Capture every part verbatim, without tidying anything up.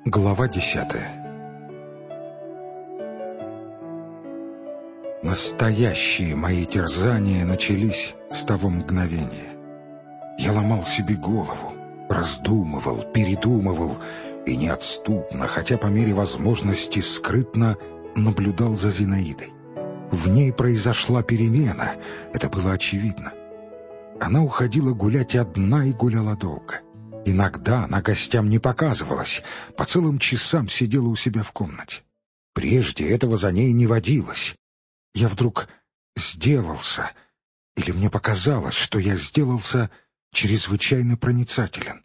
Глава десятая. Настоящие мои терзания начались с того мгновения. Я ломал себе голову, раздумывал, передумывал и неотступно, хотя по мере возможности скрытно, наблюдал за Зинаидой. В ней произошла перемена, это было очевидно. Она уходила гулять одна и гуляла долго. Иногда она гостям не показывалась, по целым часам сидела у себя в комнате. Прежде этого за ней не водилось. Я вдруг сделался, или мне показалось, что я сделался чрезвычайно проницателен.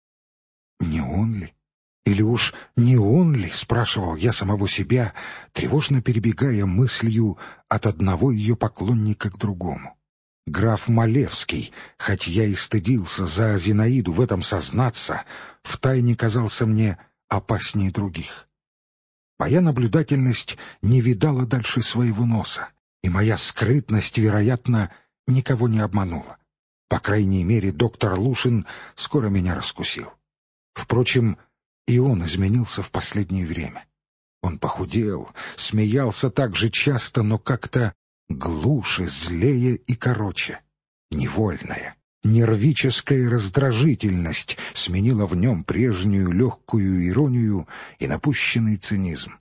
Не он ли? Или уж не он ли, спрашивал я самого себя, тревожно перебегая мыслью от одного ее поклонника к другому. Граф Малевский, хоть я и стыдился за Зинаиду в этом сознаться, втайне казался мне опаснее других. Моя наблюдательность не видала дальше своего носа, и моя скрытность, вероятно, никого не обманула. По крайней мере, доктор Лушин скоро меня раскусил. Впрочем, и он изменился в последнее время. Он похудел, смеялся так же часто, но как-то глуше, злее и короче. Невольная, нервическая раздражительность сменила в нем прежнюю легкую иронию и напущенный цинизм.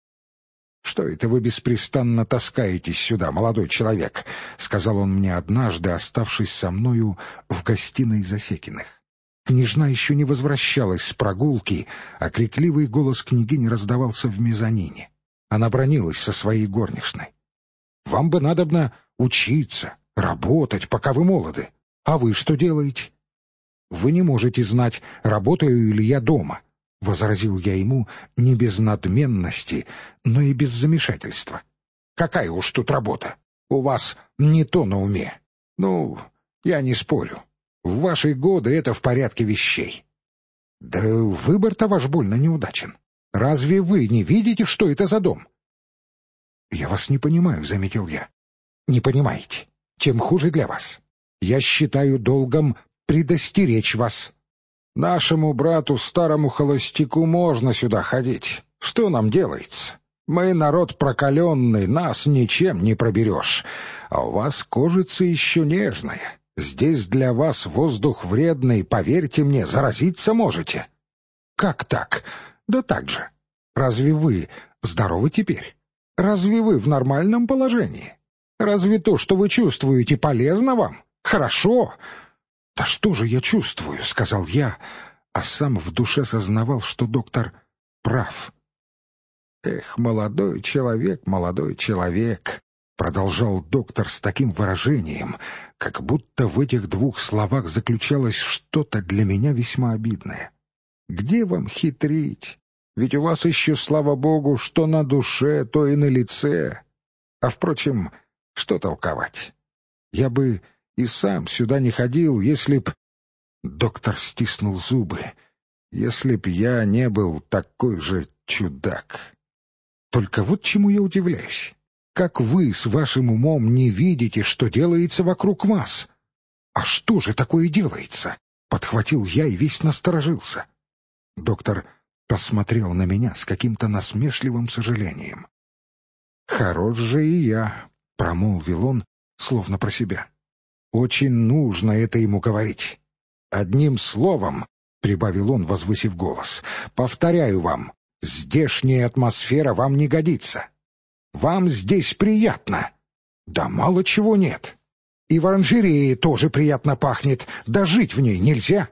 «Что это вы беспрестанно таскаетесь сюда, молодой человек?» — сказал он мне однажды, оставшись со мною в гостиной Засекиных. Княжна еще не возвращалась с прогулки, а крикливый голос княгини раздавался в мезонине. Она бранилась со своей горничной. «Вам бы надобно учиться, работать, пока вы молоды. А вы что делаете?» «Вы не можете знать, работаю ли я дома», — возразил я ему не без надменности, но и без замешательства. «Какая уж тут работа? У вас не то на уме. Ну, я не спорю. В ваши годы это в порядке вещей». «Да выбор-то ваш больно неудачен. Разве вы не видите, что это за дом?» «Я вас не понимаю», — заметил я. «Не понимаете. Тем хуже для вас. Я считаю долгом предостеречь вас. Нашему брату, старому холостяку, можно сюда ходить. Что нам делается? Мы народ прокаленный, нас ничем не проберешь. А у вас кожица еще нежная. Здесь для вас воздух вредный, поверьте мне, заразиться можете». «Как так?» «Да так же. Разве вы здоровы теперь? Разве вы в нормальном положении? Разве то, что вы чувствуете, полезно вам? Хорошо?» «Да что же я чувствую?» — сказал я, а сам в душе сознавал, что доктор прав. «Эх, молодой человек, молодой человек!» — продолжал доктор с таким выражением, как будто в этих двух словах заключалось что-то для меня весьма обидное. «Где вам хитрить? Ведь у вас еще, слава богу, что на душе, то и на лице. А, впрочем, что толковать? Я бы и сам сюда не ходил, если б...» Доктор стиснул зубы. «Если б я не был такой же чудак. Только вот чему я удивляюсь. Как вы с вашим умом не видите, что делается вокруг вас?» «А что же такое делается?» — подхватил я и весь насторожился. Доктор посмотрел на меня с каким-то насмешливым сожалением. «Хорош же и я», — промолвил он, словно про себя. «Очень нужно это ему говорить. Одним словом, — прибавил он, возвысив голос, — повторяю вам, здешняя атмосфера вам не годится. Вам здесь приятно. Да мало чего нет. И в оранжерее тоже приятно пахнет, да жить в ней нельзя.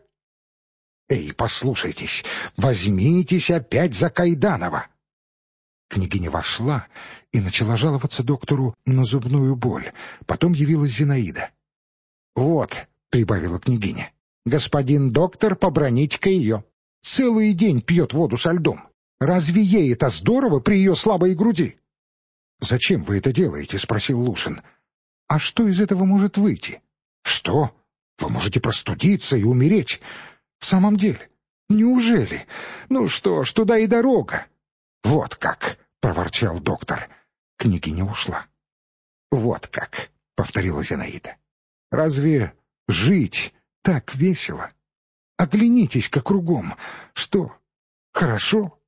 Эй, послушайтесь, возьмитесь опять за Кайданова». Княгиня вошла и начала жаловаться доктору на зубную боль. Потом явилась Зинаида. «Вот», — прибавила княгиня, — «господин доктор, побраните-ка ее. Целый день пьет воду со льдом. Разве ей это здорово при ее слабой груди?» «Зачем вы это делаете?» — спросил Лушин. «А что из этого может выйти?» «Что? Вы можете простудиться и умереть. В самом деле? Неужели? Ну что ж, туда и дорога». «Вот как!» — проворчал доктор. Княгиня ушла. «Вот как!» — повторила Зинаида. «Разве жить так весело? Оглянитесь-ка кругом. Что? Хорошо?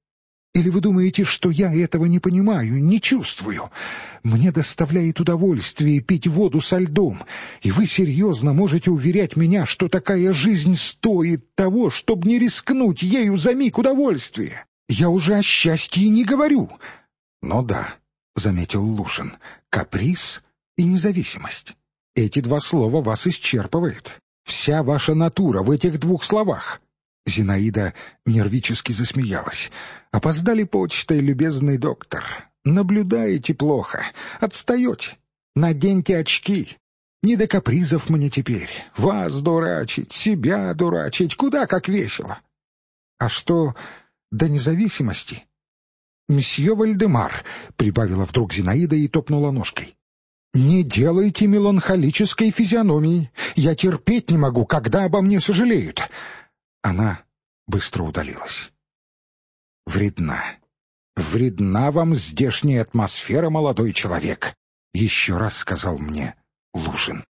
Или вы думаете, что я этого не понимаю, не чувствую? Мне доставляет удовольствие пить воду со льдом, и вы серьезно можете уверять меня, что такая жизнь стоит того, чтобы не рискнуть ею за миг удовольствия? Я уже о счастье не говорю. Но да, — заметил Лушин, — каприз и независимость. Эти два слова вас исчерпывают. Вся ваша натура в этих двух словах. Зинаида нервически засмеялась. «Опоздали почтой, любезный доктор. Наблюдаете плохо. Отстаете. Наденьте очки. Не до капризов мне теперь. Вас дурачить, себя дурачить. Куда как весело. А что до независимости?» «Месье Вальдемар», — прибавила вдруг Зинаида и топнула ножкой, — «не делайте меланхолической физиономии. Я терпеть не могу, когда обо мне сожалеют». Она быстро удалилась. «Вредна. Вредна вам здешняя атмосфера, молодой человек», — еще раз сказал мне Лушин.